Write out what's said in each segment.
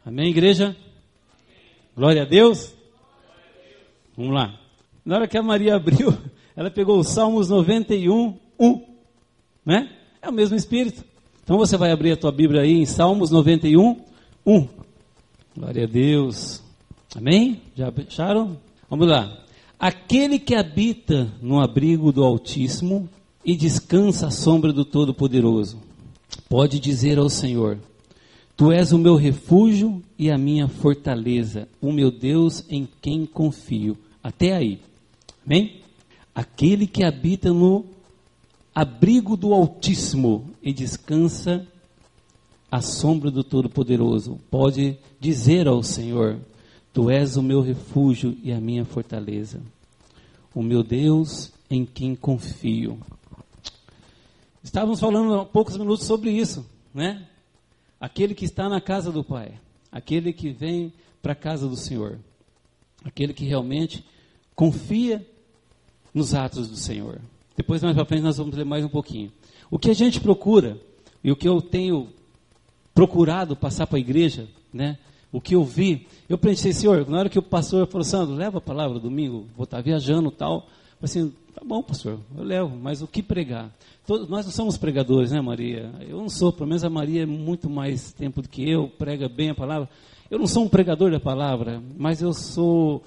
Amém, igreja? Glória a Deus. Vamos lá. Na hora que a Maria abriu, ela pegou o Salmos 91, 1. Né? É o mesmo Espírito. Então você vai abrir a tua Bíblia aí em Salmos 91, 1. Glória a Deus. Amém? Já acharam? Vamos lá. Aquele que habita no abrigo do Altíssimo e descansa à sombra do Todo-Poderoso, pode dizer ao Senhor: Tu és o meu refúgio e a minha fortaleza, o meu Deus em quem confio. Até aí. Amém? Aquele que habita no abrigo do Altíssimo e descansa à sombra do Todo-Poderoso, pode dizer ao Senhor: Tu és o meu refúgio e a minha fortaleza, o meu Deus em quem confio. Estávamos falando há poucos minutos sobre isso, né? Aquele que está na casa do Pai, aquele que vem para a casa do Senhor, aquele que realmente confia nos atos do Senhor. Depois, mais para frente, nós vamos ler mais um pouquinho. O que a gente procura, e o que eu tenho procurado passar para a igreja, né? O que eu vi, eu pensei, Senhor, na hora que o pastor falou, Sandro, leva a palavra domingo, vou estar viajando e tal. Eu falei assim, tá bom, pastor, eu levo, mas o que pregar? Nós não somos pregadores, né, Maria? Eu não sou, pelo menos a Maria é muito mais tempo do que eu, prega bem a palavra. Eu não sou um pregador da palavra, mas eu sou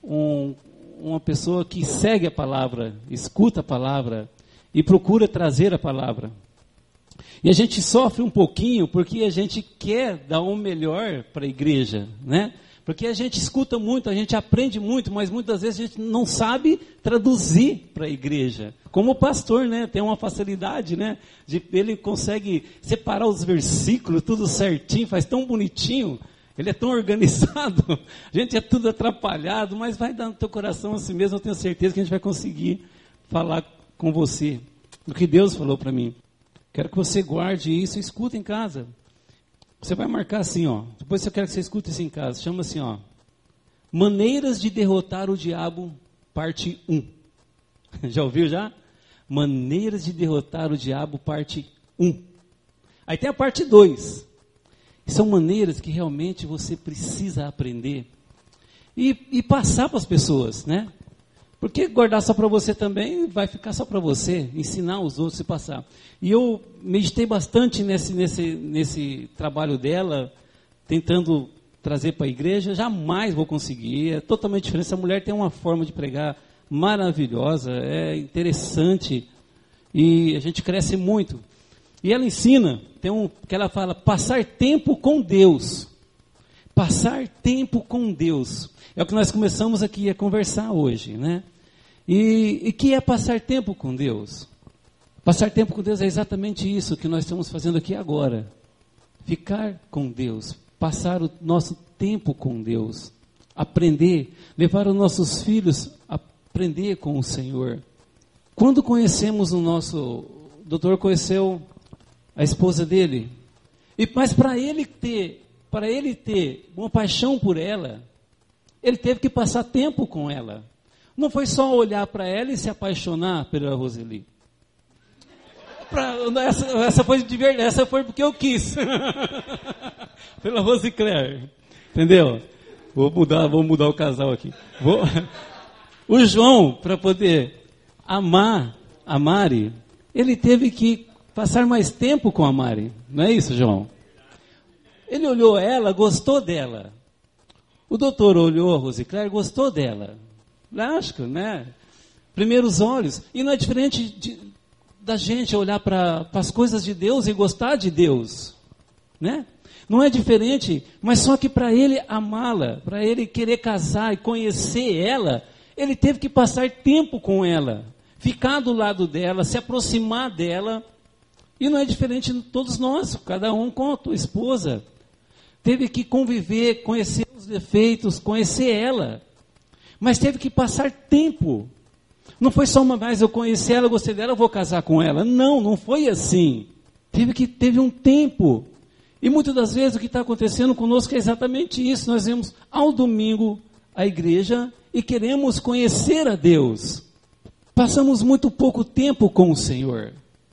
uma pessoa que segue a palavra, escuta a palavra e procura trazer a palavra. E a gente sofre um pouquinho porque a gente quer dar o melhor para a igreja, né? Porque a gente escuta muito, a gente aprende muito, mas muitas vezes a gente não sabe traduzir para a igreja. Como o pastor, né? Tem uma facilidade, né? Ele consegue separar os versículos, tudo certinho, faz tão bonitinho. Ele é tão organizado, a gente é tudo atrapalhado, mas vai dar no teu coração assim mesmo, eu tenho certeza que a gente vai conseguir falar com você do que Deus falou para mim. Quero que você guarde isso e escuta em casa. Você vai marcar assim, ó. Depois eu quero que você escute isso em casa. Chama assim, ó. Maneiras de derrotar o diabo, parte 1. Já ouviu já? Maneiras de derrotar o diabo, parte 1. Aí tem a parte 2. São maneiras que realmente você precisa aprender e passar para as pessoas, né? Porque guardar só para você também vai ficar só para você, ensinar os outros a passar. E eu meditei bastante nesse trabalho dela, tentando trazer para a igreja. Jamais vou conseguir, é totalmente diferente. Essa mulher tem uma forma de pregar maravilhosa, é interessante e a gente cresce muito. E ela ensina, que ela fala, passar tempo com Deus. Passar tempo com Deus. É o que nós começamos aqui a conversar hoje, né? E que é passar tempo com Deus? Passar tempo com Deus é exatamente isso que nós estamos fazendo aqui agora. Ficar com Deus, passar o nosso tempo com Deus, aprender, levar os nossos filhos a aprender com o Senhor. Quando conhecemos o doutor conheceu a esposa dele, mas para ele ter uma paixão por ela, ele teve que passar tempo com ela. Não foi só olhar para ela e se apaixonar pela Roseli. Essa foi porque eu quis. Pela Rosicler. Entendeu? Vou mudar o casal aqui. O João, para poder amar a Mari, ele teve que passar mais tempo com a Mari. Não é isso, João? Ele olhou ela, gostou dela. O doutor olhou a Rosicler, gostou dela. Lógico, né? Primeiros olhos. E não é diferente da gente olhar para as coisas de Deus e gostar de Deus, né? Não é diferente, mas só que para ele amá-la, para ele querer casar e conhecer ela, ele teve que passar tempo com ela, ficar do lado dela, se aproximar dela. E não é diferente de todos nós, cada um com a tua esposa. Teve que conviver, conhecer os defeitos, conhecer ela. Mas teve que passar tempo. Não foi só uma vez, eu conheci ela, eu gostei dela, eu vou casar com ela. Não foi assim. Teve um tempo. E muitas das vezes o que está acontecendo conosco é exatamente isso. Nós vemos ao domingo a igreja e queremos conhecer a Deus. Passamos muito pouco tempo com o Senhor.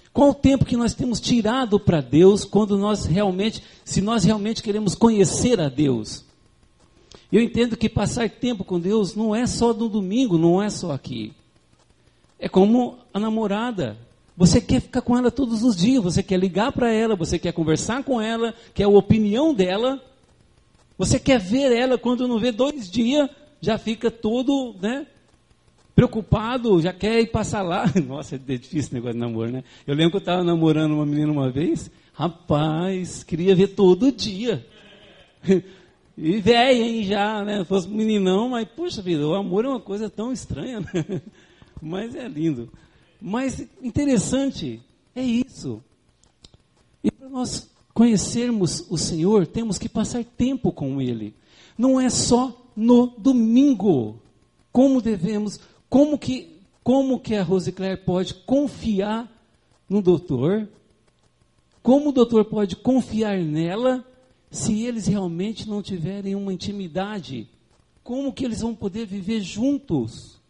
Qual o tempo que nós temos tirado para Deus se nós realmente queremos conhecer a Deus? Eu entendo que passar tempo com Deus não é só no domingo, não é só aqui. É como a namorada. Você quer ficar com ela todos os dias, você quer ligar para ela, você quer conversar com ela, quer a opinião dela. Você quer ver ela, quando não vê 2 dias, já fica todo, preocupado, já quer ir passar lá. Nossa, é difícil esse negócio de namoro, né? Eu lembro que eu estava namorando uma menina uma vez, rapaz, queria ver todo dia. E velho, hein, já, né? Fosse um meninão, mas, puxa vida, o amor é uma coisa tão estranha, né? Mas é lindo. Mas interessante, é isso. E para nós conhecermos o Senhor, temos que passar tempo com Ele. Não é só no domingo. Como que a Rosicléia pode confiar no doutor? Como o doutor pode confiar nela se eles realmente não tiverem uma intimidade? Como que eles vão poder viver juntos?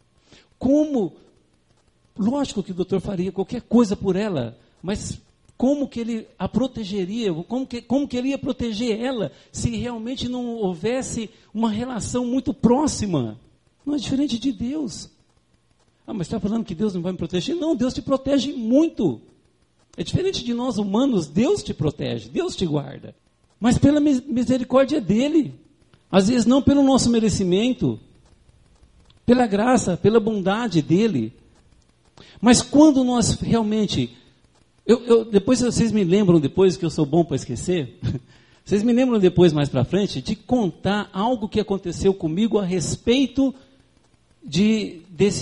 Lógico que o doutor faria qualquer coisa por ela, mas como que ele a protegeria? Como que ele ia proteger ela se realmente não houvesse uma relação muito próxima? Não é diferente de Deus. Mas está falando que Deus não vai me proteger? Não, Deus te protege muito. É diferente de nós humanos, Deus te protege, Deus te guarda. Mas pela misericórdia dele. Às vezes não pelo nosso merecimento, pela graça, pela bondade dele. Mas quando nós realmente... depois vocês me lembram, depois que eu sou bom para esquecer, vocês me lembram depois, mais para frente, de contar algo que aconteceu comigo a respeito de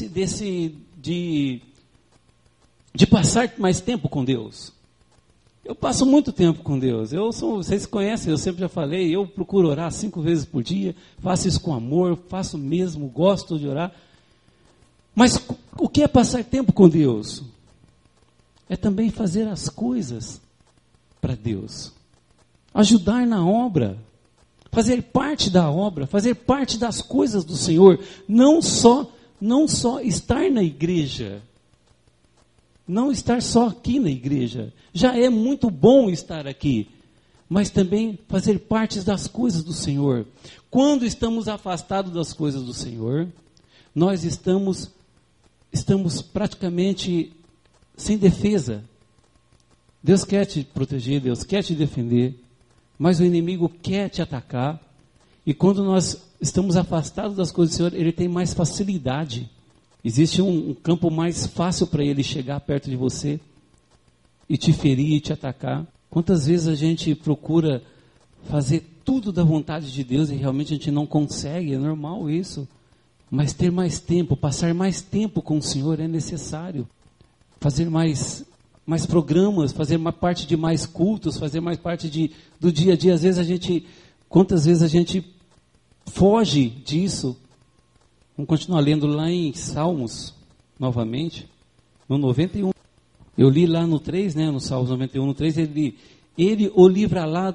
passar mais tempo com Deus. Eu passo muito tempo com Deus. Vocês conhecem, eu sempre já falei, eu procuro orar 5 vezes por dia, faço isso com amor, faço mesmo, gosto de orar. Mas o que é passar tempo com Deus? É também fazer as coisas para Deus. Ajudar na obra. Fazer parte da obra. Fazer parte das coisas do Senhor. Não só estar na igreja. Não estar só aqui na igreja. Já é muito bom estar aqui. Mas também fazer parte das coisas do Senhor. Quando estamos afastados das coisas do Senhor, nós estamos praticamente sem defesa. Deus quer te proteger, Deus quer te defender, mas o inimigo quer te atacar. E quando nós estamos afastados das coisas do Senhor, ele tem mais facilidade. Existe um campo mais fácil para ele chegar perto de você e te ferir e te atacar. Quantas vezes a gente procura fazer tudo da vontade de Deus e realmente a gente não consegue? É normal isso. Mas ter mais tempo, passar mais tempo com o Senhor é necessário. Fazer mais programas, fazer mais parte de mais cultos, fazer mais parte do dia a dia. Quantas vezes a gente foge disso? Vamos continuar lendo lá em Salmos, novamente, no 91. Eu li lá no 3, no Salmos 91, no 3, ele o livrará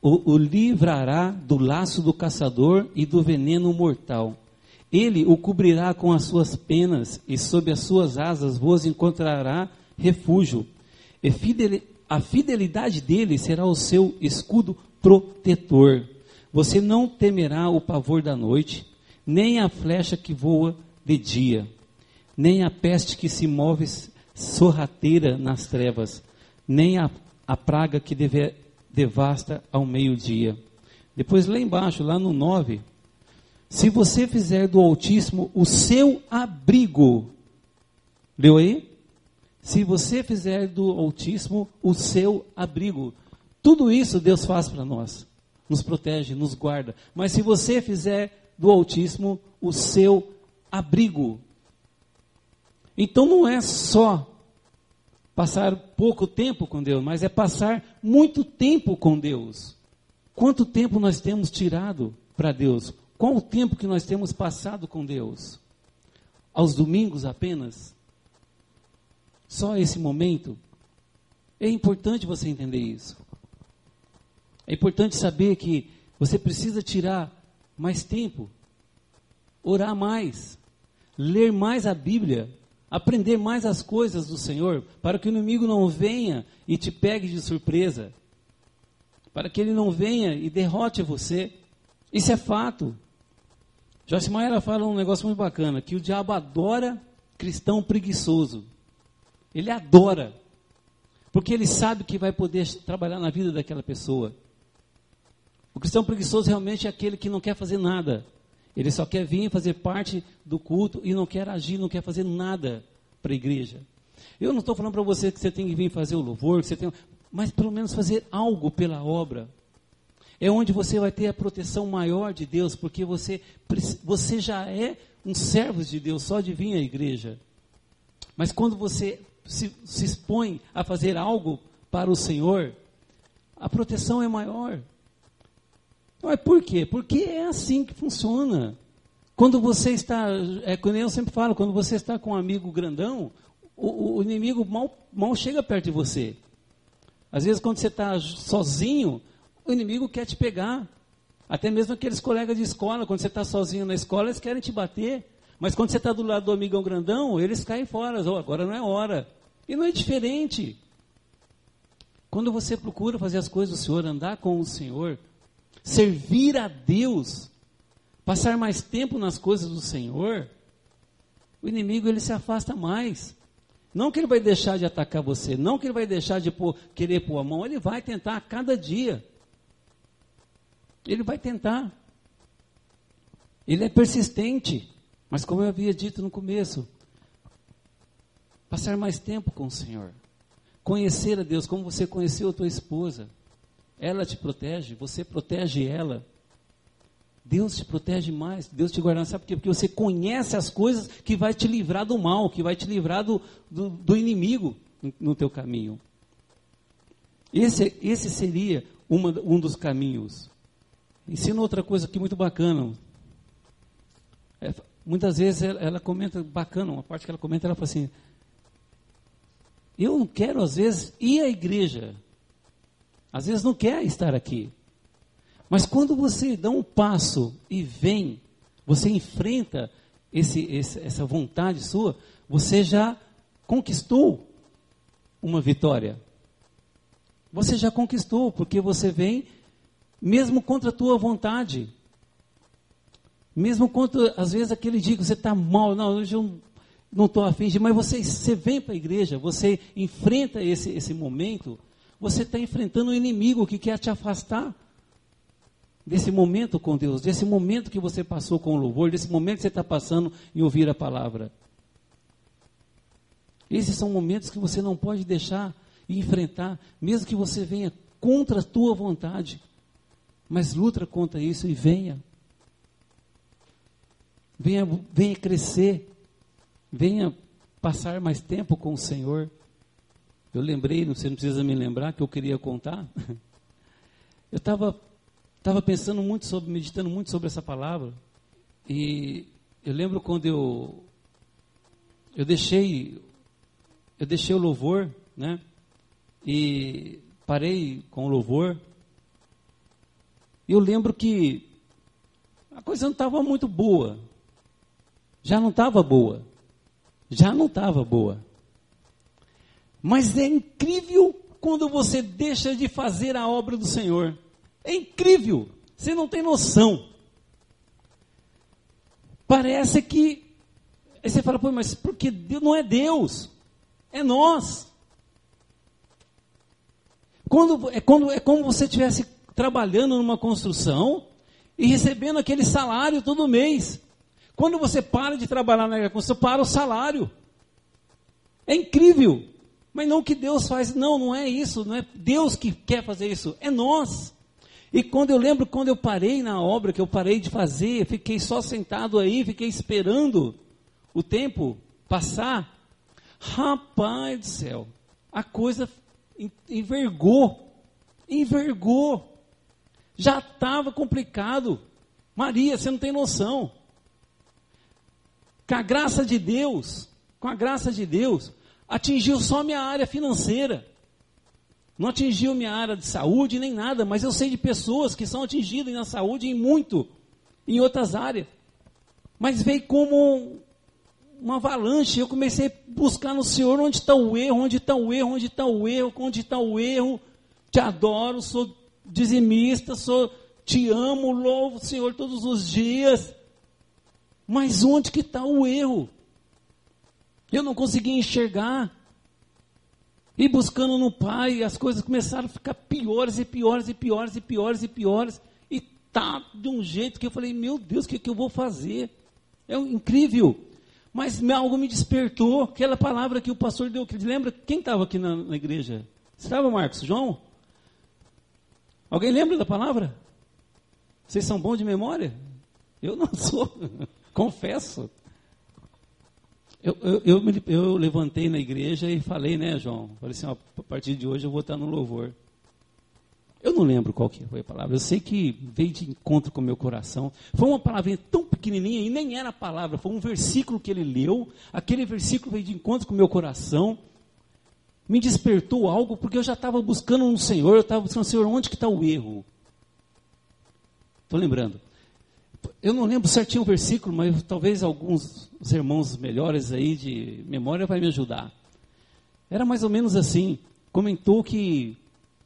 do laço do caçador e do veneno mortal. Ele o cobrirá com as suas penas e sob as suas asas vos encontrará refúgio. E a fidelidade dele será o seu escudo protetor. Você não temerá o pavor da noite, nem a flecha que voa de dia, nem a peste que se move sorrateira nas trevas, nem a praga que devasta ao meio-dia. Depois lá embaixo, lá no 9... Se você fizer do Altíssimo o seu abrigo, leu aí? Se você fizer do Altíssimo o seu abrigo, tudo isso Deus faz para nós, nos protege, nos guarda. Mas se você fizer do Altíssimo o seu abrigo, então não é só passar pouco tempo com Deus, mas é passar muito tempo com Deus. Quanto tempo nós temos tirado para Deus? Qual o tempo que nós temos passado com Deus? Aos domingos apenas? Só esse momento? É importante você entender isso. É importante saber que você precisa tirar mais tempo, orar mais, ler mais a Bíblia, aprender mais as coisas do Senhor, para que o inimigo não venha e te pegue de surpresa, para que ele não venha e derrote você. Isso é fato. Joyce Meyer fala um negócio muito bacana, que o diabo adora cristão preguiçoso. Ele adora, porque ele sabe que vai poder trabalhar na vida daquela pessoa. O cristão preguiçoso realmente é aquele que não quer fazer nada. Ele só quer vir fazer parte do culto e não quer agir, não quer fazer nada para a igreja. Eu não estou falando para você que você tem que vir fazer o louvor, que você tem, mas pelo menos fazer algo pela obra. É onde você vai ter a proteção maior de Deus, porque você já é um servo de Deus, só de vir à igreja. Mas quando você se expõe a fazer algo para o Senhor, a proteção é maior. Mas por quê? Porque é assim que funciona. Quando você está, como eu sempre falo, quando você está com um amigo grandão, o inimigo mal chega perto de você. Às vezes quando você está sozinho, o inimigo quer te pegar. Até mesmo aqueles colegas de escola, quando você está sozinho na escola, eles querem te bater. Mas quando você está do lado do amigão grandão, eles caem fora. Oh, agora não é hora. E não é diferente. Quando você procura fazer as coisas do Senhor, andar com o Senhor, servir a Deus, passar mais tempo nas coisas do Senhor, o inimigo ele se afasta mais. Não que ele vai deixar de atacar você, não que ele vai deixar de querer pôr a mão, ele vai tentar a cada dia. Ele vai tentar. Ele é persistente, mas como eu havia dito no começo, passar mais tempo com o Senhor, conhecer a Deus, como você conheceu a tua esposa. Ela te protege, você protege ela. Deus te protege mais, Deus te guarda. Sabe por quê? Porque você conhece as coisas que vai te livrar do mal, que vai te livrar do inimigo no teu caminho. Esse seria um dos caminhos. Ensina outra coisa aqui muito bacana. Muitas vezes ela comenta, bacana, uma parte que ela comenta, ela fala assim, eu não quero às vezes ir à igreja. Às vezes não quer estar aqui. Mas quando você dá um passo e vem, você enfrenta essa vontade sua, você já conquistou uma vitória. Você já conquistou, porque você vem mesmo contra a tua vontade. Mesmo contra, às vezes, aquele dia que você está mal, não, hoje eu não estou afim de, mas você vem para a igreja, você enfrenta esse momento. Você está enfrentando um inimigo que quer te afastar desse momento com Deus, desse momento que você passou com o louvor, desse momento que você está passando em ouvir a palavra. Esses são momentos que você não pode deixar e enfrentar, mesmo que você venha contra a tua vontade, mas luta contra isso e venha. Venha crescer, venha passar mais tempo com o Senhor. Eu lembrei, você não precisa me lembrar, que eu queria contar. Eu estava pensando muito meditando muito sobre essa palavra. E eu lembro quando eu deixei o louvor, né? E parei com o louvor. E eu lembro que a coisa não estava muito boa. Já não estava boa. Mas é incrível quando você deixa de fazer a obra do Senhor. É incrível. Você não tem noção. Parece que... Aí você fala, pô, mas porque Deus não é Deus. É nós. É como você estivesse trabalhando numa construção e recebendo aquele salário todo mês. Quando você para de trabalhar na construção, para o salário. É incrível. Mas não que Deus faz, não é isso, não é Deus que quer fazer isso, é nós. E quando eu parei na obra, que eu parei de fazer, fiquei só sentado aí, fiquei esperando o tempo passar, rapaz do céu, a coisa envergou, já estava complicado. Maria, você não tem noção. Com a graça de Deus, atingiu só minha área financeira. Não atingiu minha área de saúde nem nada, mas eu sei de pessoas que são atingidas na saúde em outras áreas. Mas veio como uma avalanche. Eu comecei a buscar no Senhor onde está o erro, onde está o erro, onde está o erro, onde está o erro. Te adoro, sou dizimista, te amo, louvo o Senhor todos os dias. Mas onde que está o erro? Eu não conseguia enxergar. E buscando no Pai, as coisas começaram a ficar piores e piores e piores e piores e piores. E tá de um jeito que eu falei, meu Deus, o que eu vou fazer? É incrível. Mas algo me despertou, aquela palavra que o pastor deu. Lembra quem estava aqui na igreja? Você estava, Marcos? João? Alguém lembra da palavra? Vocês são bons de memória? Eu não sou, confesso. Eu levantei na igreja e falei, né, João? Falei assim, ó, a partir de hoje eu vou estar no louvor. Eu não lembro qual que foi a palavra. Eu sei que veio de encontro com o meu coração. Foi uma palavrinha tão pequenininha e nem era a palavra. Foi um versículo que ele leu. Aquele versículo veio de encontro com o meu coração. Me despertou algo porque eu já estava buscando no Senhor. Eu estava buscando, Senhor, onde que está o erro? Estou lembrando. Eu não lembro certinho o versículo, mas talvez alguns irmãos melhores aí de memória vai me ajudar. Era mais ou menos assim. Comentou que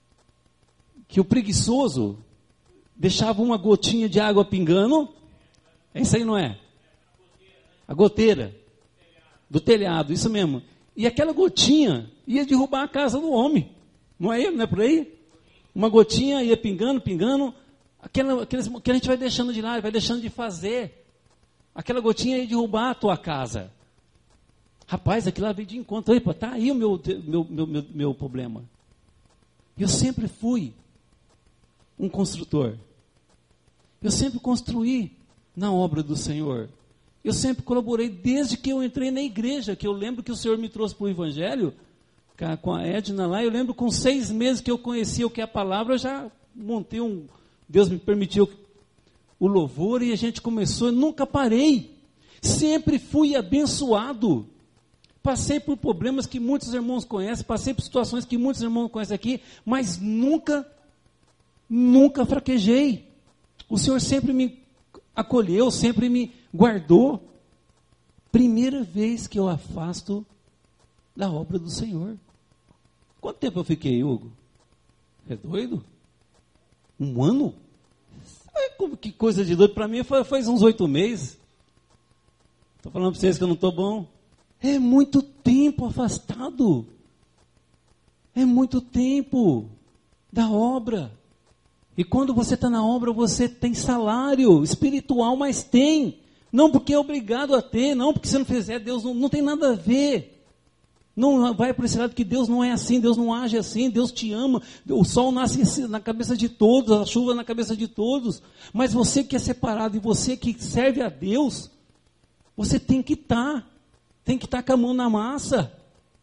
o preguiçoso deixava uma gotinha de água pingando. É isso aí, não é? A goteira do telhado, isso mesmo. E aquela gotinha ia derrubar a casa do homem. Não é ele, não é por aí? Uma gotinha ia pingando, pingando. Que a gente vai deixando de lado, vai deixando de fazer. Aquela gotinha ia derrubar a tua casa. Rapaz, aquilo lá veio de encontro. Epa, tá aí o meu problema. Eu sempre fui um construtor. Eu sempre construí na obra do Senhor. Eu sempre colaborei desde que eu entrei na igreja, que eu lembro que o Senhor me trouxe para o Evangelho, com a Edna lá. Eu lembro com 6 meses que eu conhecia o que é a palavra, eu já montei Deus me permitiu o louvor e a gente começou, eu nunca parei. Sempre fui abençoado. Passei por problemas que muitos irmãos conhecem, passei por situações que muitos irmãos conhecem aqui, mas nunca fraquejei. O Senhor sempre me acolheu, sempre me guardou. Primeira vez que eu afasto da obra do Senhor. Quanto tempo eu fiquei, Hugo? É doido? 1 ano? Que coisa de doido. Para mim faz uns 8 meses. Estou falando para vocês que eu não estou bom. É muito tempo afastado. É muito tempo da obra. E quando você está na obra, você tem salário espiritual, mas tem. Não porque é obrigado a ter, não porque se não fizer, Deus não tem nada a ver. Não vai por esse lado que Deus não é assim, Deus não age assim, Deus te ama, o sol nasce na cabeça de todos, a chuva na cabeça de todos, mas você que é separado e você que serve a Deus, você tem que estar com a mão na massa,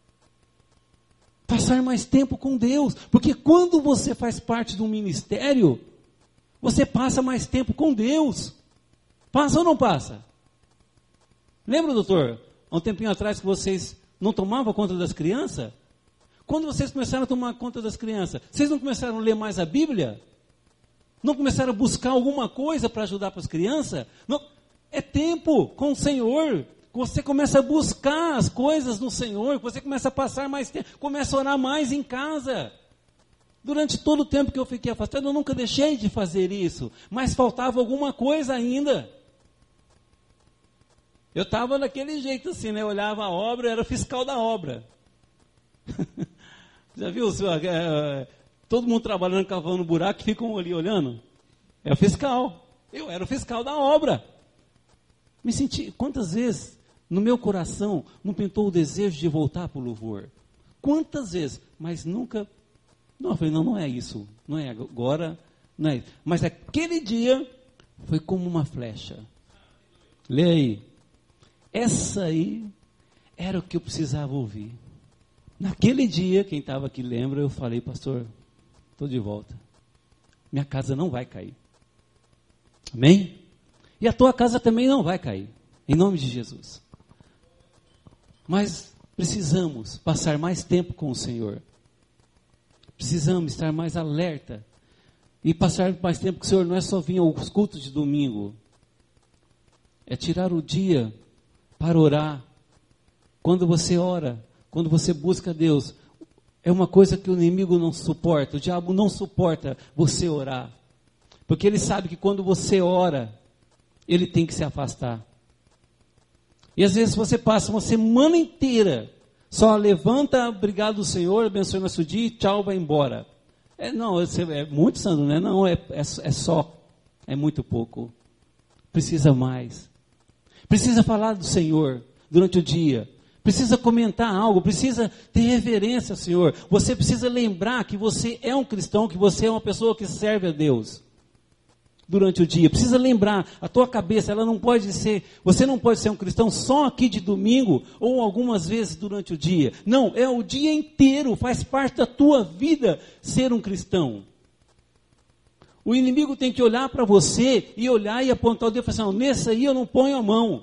passar mais tempo com Deus, porque quando você faz parte de um ministério, você passa mais tempo com Deus. Passa ou não passa? Lembra, doutor, há um tempinho atrás que vocês não tomavam conta das crianças? Quando vocês começaram a tomar conta das crianças, vocês não começaram a ler mais a Bíblia? Não começaram a buscar alguma coisa para ajudar para as crianças? Não, é tempo com o Senhor. Você começa a buscar as coisas no Senhor, você começa a passar mais tempo, começa a orar mais em casa. Durante todo o tempo que eu fiquei afastado, eu nunca deixei de fazer isso, mas faltava alguma coisa ainda. Eu estava daquele jeito assim, né? Eu olhava a obra, eu era fiscal da obra. Já viu? Todo mundo trabalhando, cavando buraco, ficam ali olhando. É o fiscal. Eu era o fiscal da obra. Me senti, quantas vezes no meu coração não pintou o desejo de voltar para o louvor? Quantas vezes? Mas nunca. Não, eu falei, não é isso. Não é agora, não é isso. Mas aquele dia foi como uma flecha. Lê aí. Essa aí era o que eu precisava ouvir. Naquele dia, quem estava aqui lembra, eu falei, pastor, estou de volta. Minha casa não vai cair. Amém? E a tua casa também não vai cair. Em nome de Jesus. Mas precisamos passar mais tempo com o Senhor. Precisamos estar mais alerta. E passar mais tempo com o Senhor não é só vir aos cultos de domingo. É tirar o dia para orar, quando você ora, quando você busca Deus, é uma coisa que o inimigo não suporta, o diabo não suporta você orar. Porque ele sabe que quando você ora, ele tem que se afastar. E às vezes você passa uma semana inteira, só levanta, obrigado Senhor, abençoe nosso dia e tchau, vai embora. Não, é muito, Sandro, né? Não, é só, é muito pouco. Precisa mais. Precisa falar do Senhor durante o dia. Precisa comentar algo, precisa ter reverência ao Senhor. Você precisa lembrar que você é um cristão, que você é uma pessoa que serve a Deus durante o dia. Precisa lembrar, a tua cabeça, ela não pode ser, você não pode ser um cristão só aqui de domingo ou algumas vezes durante o dia. Não, é o dia inteiro, faz parte da tua vida ser um cristão. O inimigo tem que olhar para você e olhar e apontar o dedo e falar assim, nesse aí eu não ponho a mão.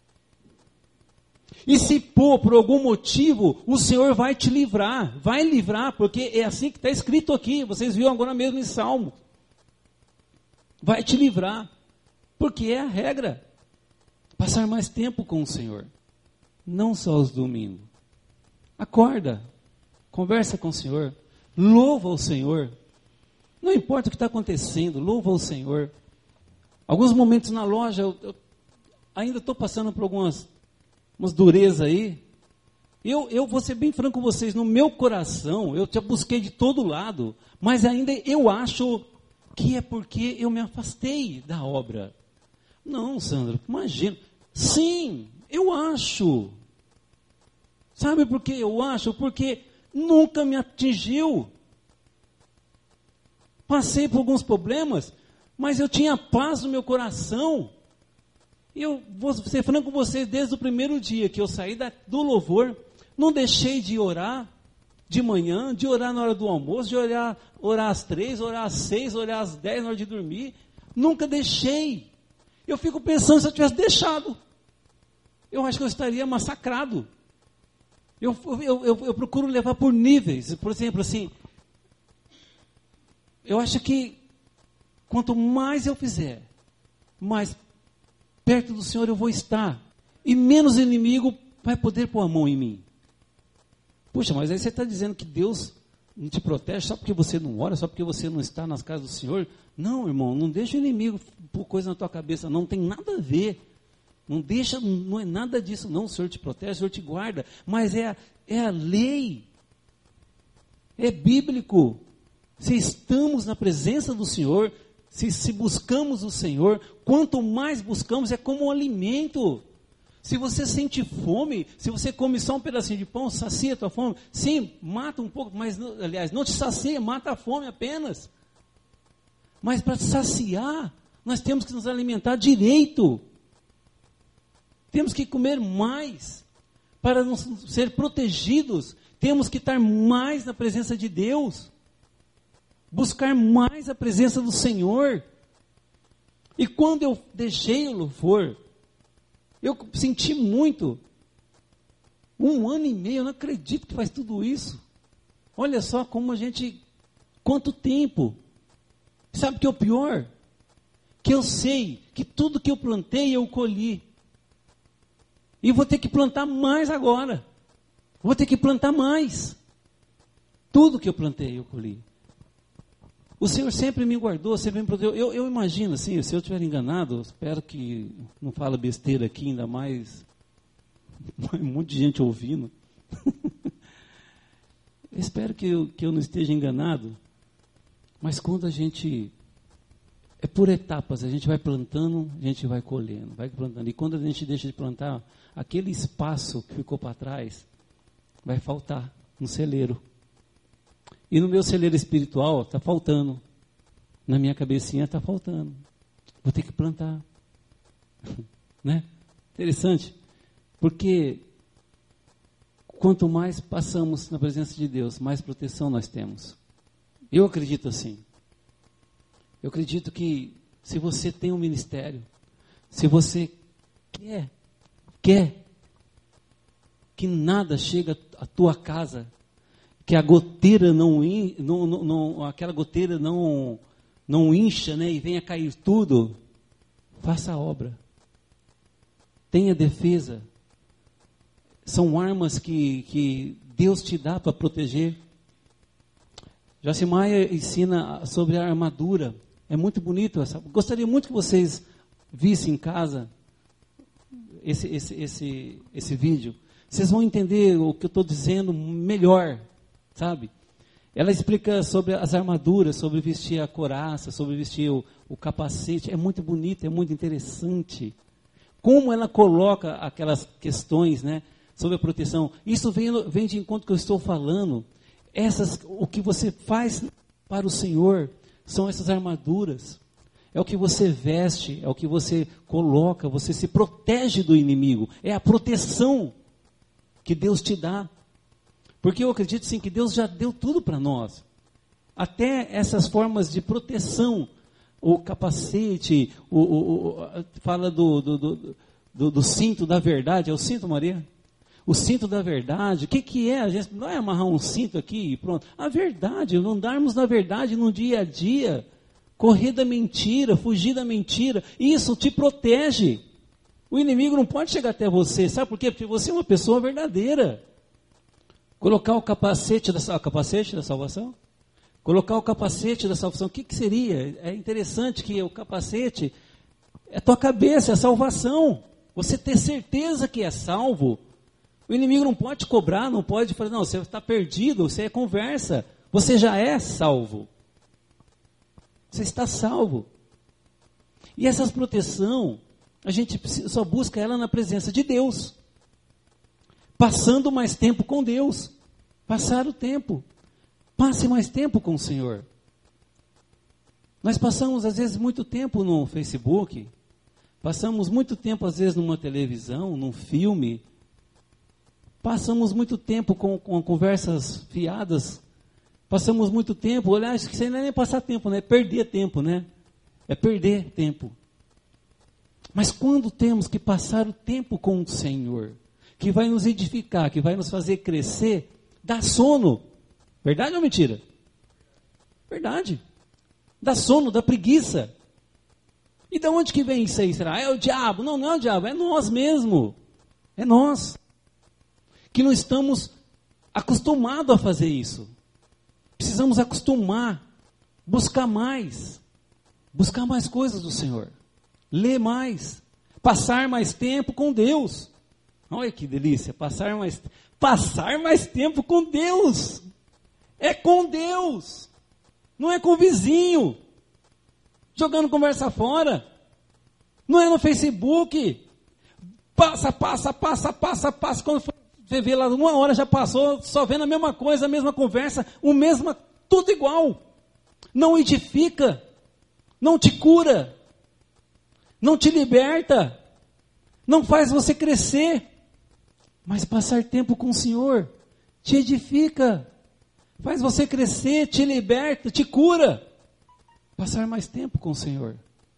E se por algum motivo, o Senhor vai te livrar, porque é assim que está escrito aqui, vocês viram agora mesmo em Salmo. Vai te livrar, porque é a regra. Passar mais tempo com o Senhor, não só os domingos. Acorda, conversa com o Senhor, louva o Senhor. Não importa o que está acontecendo, louva o Senhor. Alguns momentos na loja, eu ainda estou passando por umas durezas aí. Eu vou ser bem franco com vocês, no meu coração, eu te busquei de todo lado, mas ainda eu acho que é porque eu me afastei da obra. Não, Sandro, imagina. Sim, eu acho. Sabe por que eu acho? Porque nunca me atingiu. Passei por alguns problemas, mas eu tinha paz no meu coração. Eu vou ser franco com vocês, desde o primeiro dia que eu saí do louvor, não deixei de orar de manhã, de orar na hora do almoço, de orar às 3, orar às 6, orar às 10 na hora de dormir. Nunca deixei. Eu fico pensando, se eu tivesse deixado, eu acho que eu estaria massacrado. Eu procuro levar por níveis. Por exemplo, assim, eu acho que quanto mais eu fizer, mais perto do Senhor eu vou estar, e menos inimigo vai poder pôr a mão em mim. Puxa, mas aí você está dizendo que Deus não te protege só porque você não ora, só porque você não está nas casas do Senhor? Não, irmão, não deixa o inimigo pôr coisa na tua cabeça, não tem nada a ver. Não é nada disso, não. O Senhor te protege, o Senhor te guarda, mas é a lei, é bíblico. Se estamos na presença do Senhor, se buscamos o Senhor, quanto mais buscamos, é como um alimento. Se você sente fome, se você come só um pedacinho de pão, sacia a tua fome. Sim, mata um pouco, mas, aliás, não te sacia, mata a fome apenas. Mas para saciar, nós temos que nos alimentar direito. Temos que comer mais. Para não ser protegidos, temos que estar mais na presença de Deus. Buscar mais a presença do Senhor. E quando eu deixei o louvor, eu senti muito. 1 ano e meio, eu não acredito que faz tudo isso. Olha só como quanto tempo. Sabe o que é o pior? Que eu sei que tudo que eu plantei, eu colhi. E vou ter que plantar mais agora. Vou ter que plantar mais. Tudo que eu plantei, eu colhi. O Senhor sempre me guardou, sempre me protegeu. Eu imagino assim, se eu estiver enganado, espero que não fale besteira aqui, ainda mais um monte de gente ouvindo. Espero que eu não esteja enganado, mas quando a gente, é por etapas, a gente vai plantando, a gente vai colhendo, vai plantando. E quando a gente deixa de plantar, aquele espaço que ficou para trás, vai faltar no celeiro. E no meu celeiro espiritual está faltando. Na minha cabecinha está faltando. Vou ter que plantar. Né? Interessante. Porque quanto mais passamos na presença de Deus, mais proteção nós temos. Eu acredito assim. Eu acredito que se você tem um ministério, se você quer que nada chegue à tua casa, que a goteira aquela goteira não incha, né, e venha cair tudo, faça a obra. Tenha defesa. São armas que Deus te dá para proteger. Joyce Meyer ensina sobre a armadura. É muito bonito. Gostaria muito que vocês vissem em casa esse vídeo. Vocês vão entender o que eu estou dizendo melhor, sabe? Ela explica sobre as armaduras, sobre vestir a couraça, sobre vestir o capacete. É muito bonito, é muito interessante. Como ela coloca aquelas questões, né, sobre a proteção. Isso vem de encontro que eu estou falando. O que você faz para o Senhor são essas armaduras. É o que você veste, é o que você coloca, você se protege do inimigo. É a proteção que Deus te dá. Porque eu acredito sim que Deus já deu tudo para nós. Até essas formas de proteção. O capacete, fala do cinto da verdade. É o cinto, Maria? O cinto da verdade. O que é? A gente não é amarrar um cinto aqui e pronto. A verdade, andarmos na verdade no dia a dia. Correr da mentira, fugir da mentira. Isso te protege. O inimigo não pode chegar até você. Sabe por quê? Porque você é uma pessoa verdadeira. Colocar o capacete da salvação? Colocar o capacete da salvação, o que seria? É interessante que o capacete é a tua cabeça, é a salvação. Você ter certeza que é salvo. O inimigo não pode te cobrar, não pode falar, não, você está perdido, você é conversa. Você já é salvo. Você está salvo. E essa proteção, a gente só busca ela na presença de Deus. Passando mais tempo com Deus. Passar o tempo. Passe mais tempo com o Senhor. Nós passamos, às vezes, muito tempo no Facebook. Passamos muito tempo, às vezes, numa televisão, num filme. Passamos muito tempo com conversas fiadas. Passamos muito tempo, olha, acho que isso aí não é nem passar tempo, né? É perder tempo, né? É perder tempo. Mas quando temos que passar o tempo com o Senhor, que vai nos edificar, que vai nos fazer crescer, dá sono. Verdade ou mentira? Verdade. Dá sono, dá preguiça. E de onde que vem isso aí? Será? É o diabo? Não, não é o diabo, é nós mesmo. É nós. Que não estamos acostumados a fazer isso. Precisamos acostumar, buscar mais coisas do Senhor, ler mais, passar mais tempo com Deus. Olha que delícia, passar mais tempo com Deus. É com Deus, não é com o vizinho, jogando conversa fora, não é no Facebook. Passa, quando você vê lá, 1 hora já passou, só vendo a mesma coisa, a mesma conversa, tudo igual. Não edifica, não te cura, não te liberta, não faz você crescer. Mas passar tempo com o Senhor te edifica, faz você crescer, te liberta, te cura. Passar mais tempo com o Senhor,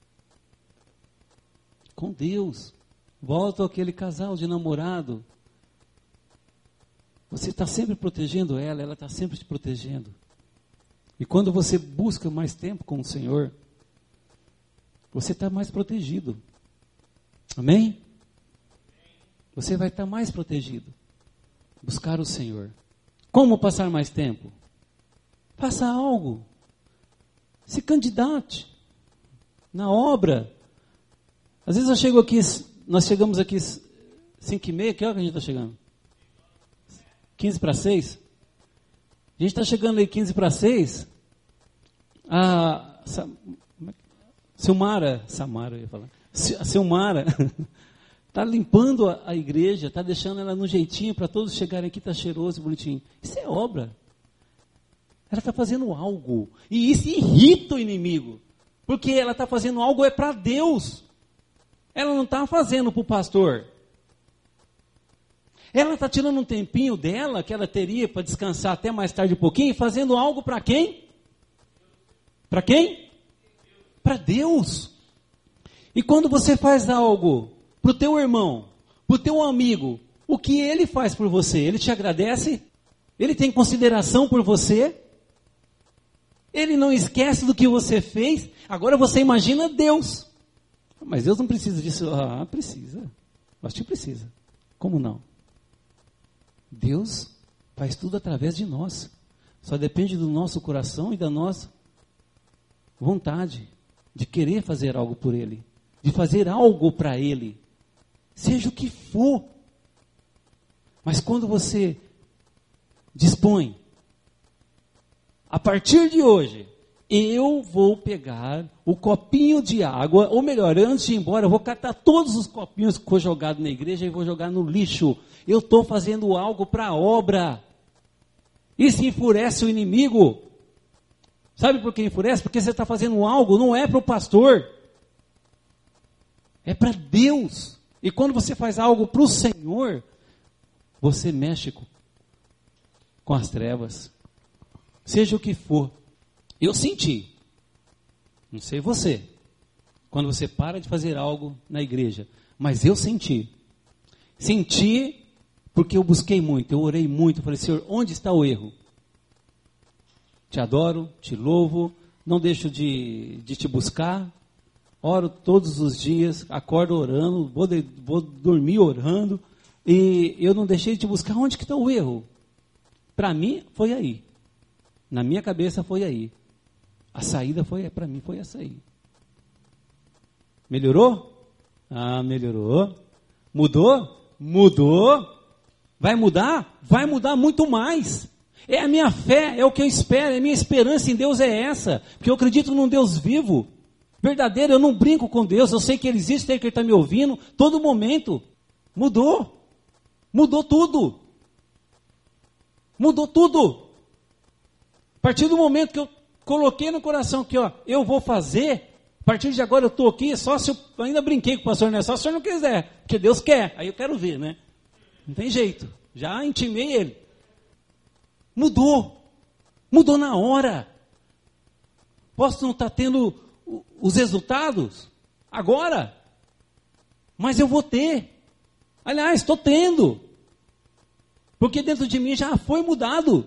com Deus. Volta àquele casal de namorado. Você está sempre protegendo ela está sempre te protegendo. E quando você busca mais tempo com o Senhor, você está mais protegido. Amém? Você vai estar mais protegido. Buscar o Senhor. Como passar mais tempo? Faça algo. Se candidate na obra. Às vezes nós chegamos aqui 5h30, que hora que a gente está chegando? 15:06. A gente está chegando aí 15:06. A Silmara está limpando a igreja, está deixando ela no jeitinho para todos chegarem aqui, está cheiroso e bonitinho. Isso é obra. Ela está fazendo algo. E isso irrita o inimigo. Porque ela está fazendo algo para Deus. Ela não está fazendo para o pastor. Ela está tirando um tempinho dela, que ela teria para descansar até mais tarde um pouquinho, e fazendo algo para quem? Para quem? Para Deus. E quando você faz algo para o teu irmão, para o teu amigo, o que ele faz por você? Ele te agradece? Ele tem consideração por você? Ele não esquece do que você fez? Agora você imagina Deus. Mas Deus não precisa disso. Ah, precisa. Acho que precisa. Como não? Deus faz tudo através de nós. Só depende do nosso coração e da nossa vontade de querer fazer algo por Ele, de fazer algo para Ele, seja o que for. Mas quando você dispõe, a partir de hoje, eu vou pegar o copinho de água, ou melhor, antes de ir embora, eu vou catar todos os copinhos que foi jogado na igreja e vou jogar no lixo. Eu estou fazendo algo para a obra. Isso enfurece o inimigo. Sabe por que enfurece? Porque você está fazendo algo, não é para o pastor, é para Deus. E quando você faz algo para o Senhor, você mexe com as trevas. Seja o que for. Eu senti, não sei você, quando você para de fazer algo na igreja, mas eu senti porque eu busquei muito, eu orei muito, eu falei, Senhor, onde está o erro? Te adoro, te louvo, não deixo de te buscar, oro todos os dias, acordo orando, vou dormir orando, e eu não deixei de te buscar. Onde que está o erro? Para mim, foi aí. Na minha cabeça, foi aí. A saída para mim, foi essa aí. Melhorou? Ah, melhorou. Mudou? Mudou. Vai mudar? Vai mudar muito mais. É a minha fé, é o que eu espero, é a minha esperança em Deus é essa. Porque eu acredito num Deus vivo, verdadeiro, eu não brinco com Deus, eu sei que Ele existe, sei que Ele está me ouvindo, todo momento. Mudou. Mudou tudo. Mudou tudo. A partir do momento que eu coloquei no coração que, eu vou fazer, a partir de agora eu estou aqui, só se eu ainda brinquei com o pastor, né? Só se o senhor não quiser, porque Deus quer, aí eu quero ver, né? Não tem jeito, já intimei ele. Mudou na hora. Posso não estar tendo os resultados agora, mas eu vou ter. Aliás, estou tendo, porque dentro de mim já foi mudado.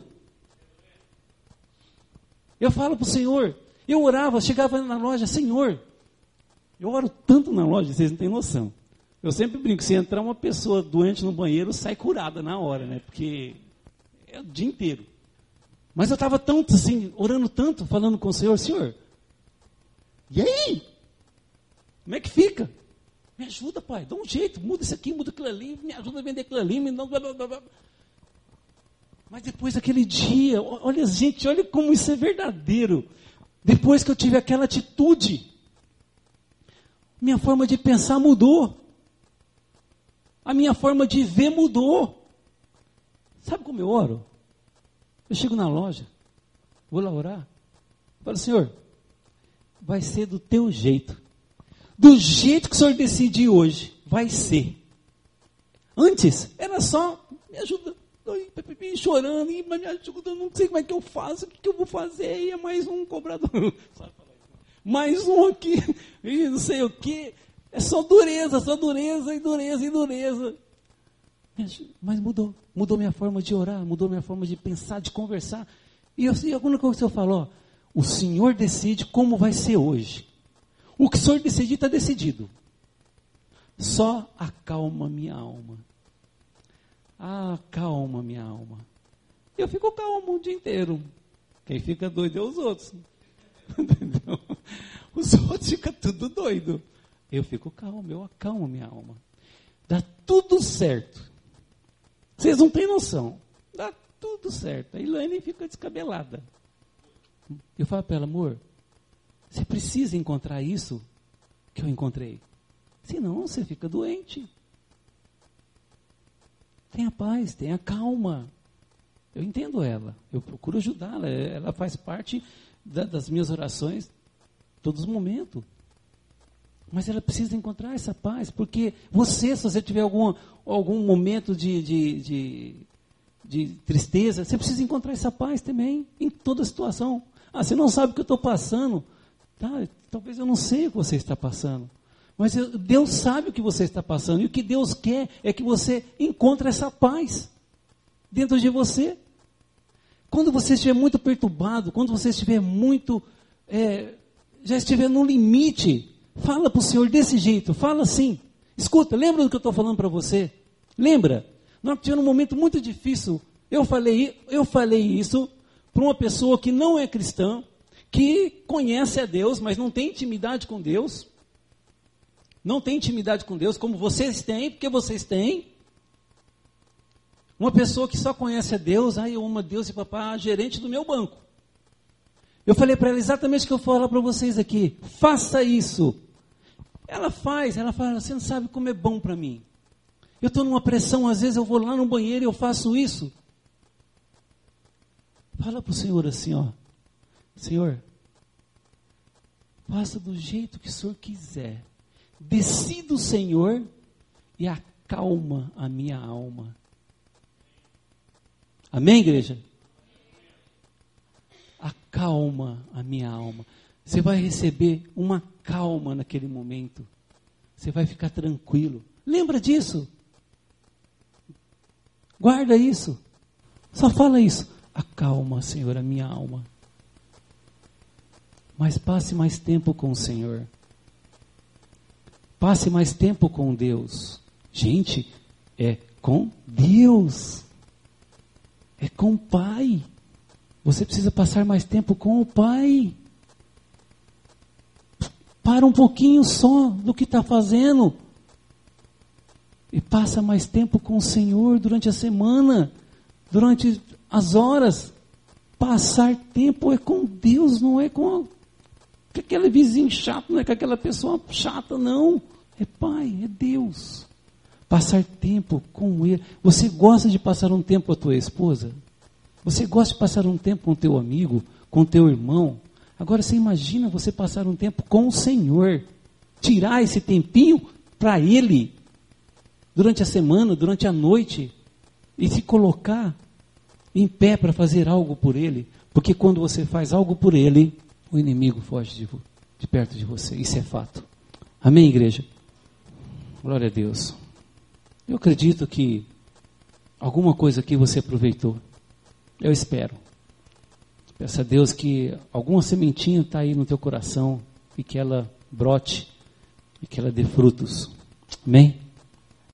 Eu falo para o Senhor, eu orava, chegava na loja, Senhor, eu oro tanto na loja, vocês não têm noção. Eu sempre brinco, se entrar uma pessoa doente no banheiro, sai curada na hora, né? Porque é o dia inteiro. Mas eu estava tanto assim, orando tanto, falando com o Senhor, Senhor, e aí? Como é que fica? Me ajuda, Pai, dá um jeito, muda isso aqui, muda aquilo ali, me ajuda a vender aquilo ali, me dá... Mas depois daquele dia, olha gente, olha como isso é verdadeiro. Depois que eu tive aquela atitude, minha forma de pensar mudou. A minha forma de ver mudou. Sabe como eu oro? Eu chego na loja, vou lá orar, falo, Senhor, vai ser do teu jeito. Do jeito que o Senhor decidir hoje, vai ser. Antes, era só, me ajuda. Chorando, me ajuda, não sei como é que eu faço, o que eu vou fazer, e é mais um cobrador, mais um aqui, e não sei o que, é só dureza, e dureza. Mas mudou minha forma de orar, mudou minha forma de pensar, de conversar, e alguma coisa que eu falo, o Senhor decide como vai ser hoje, o que o Senhor decidir está decidido, só acalma minha alma. Calma minha alma. Eu fico calmo o dia inteiro. Quem fica doido é os outros. Entendeu? Os outros ficam tudo doido. Eu fico calmo, eu acalmo minha alma. Dá tudo certo. Vocês não têm noção. Dá tudo certo. A Ilane fica descabelada. Eu falo para ela, amor, você precisa encontrar isso que eu encontrei. Senão você fica doente. Tenha paz, tenha calma. Eu entendo ela, eu procuro ajudá-la, ela faz parte das minhas orações todos os momentos. Mas ela precisa encontrar essa paz, porque se você tiver algum momento de tristeza, você precisa encontrar essa paz também, em toda situação. Você não sabe o que eu estou passando, talvez eu não sei o que você está passando. Mas Deus sabe o que você está passando. E o que Deus quer é que você encontre essa paz dentro de você. Quando você estiver muito perturbado, quando você estiver muito, já estiver no limite, fala para o Senhor desse jeito, fala assim. Escuta, lembra do que eu estou falando para você? Lembra? Nós tivemos um momento muito difícil. Eu falei isso para uma pessoa que não é cristã, que conhece a Deus, mas não tem intimidade com Deus. Não tem intimidade com Deus, como vocês têm, porque vocês têm. Uma pessoa que só conhece a Deus, eu amo a Deus e papai, gerente do meu banco. Eu falei para ela exatamente o que eu falo para vocês aqui. Faça isso. Ela fala, você não sabe como é bom para mim. Eu estou numa pressão, às vezes eu vou lá no banheiro e eu faço isso. Fala para o Senhor assim, Senhor, faça do jeito que o Senhor quiser. Decida o Senhor e acalma a minha alma. Amém, igreja? Acalma a minha alma. Você vai receber uma calma naquele momento. Você vai ficar tranquilo. Lembra disso? Guarda isso. Só fala isso. Acalma, Senhor, a minha alma. Mas passe mais tempo com o Senhor. Passe mais tempo com Deus. Gente, é com Deus. É com o Pai. Você precisa passar mais tempo com o Pai. Para um pouquinho só do que está fazendo. E passa mais tempo com o Senhor durante a semana. Durante as horas. Passar tempo é com Deus, não é com aquele vizinho chato, não é com aquela pessoa chata, não. É Pai, é Deus. Passar tempo com Ele. Você gosta de passar um tempo com a tua esposa? Você gosta de passar um tempo com o teu amigo, com o teu irmão? Agora você imagina você passar um tempo com o Senhor. Tirar esse tempinho para Ele. Durante a semana, durante a noite. E se colocar em pé para fazer algo por Ele. Porque quando você faz algo por Ele, o inimigo foge de perto de você. Isso é fato. Amém, igreja? Glória a Deus. Eu acredito que alguma coisa aqui você aproveitou. Eu espero. Peço a Deus que alguma sementinha está aí no teu coração e que ela brote e que ela dê frutos. Amém?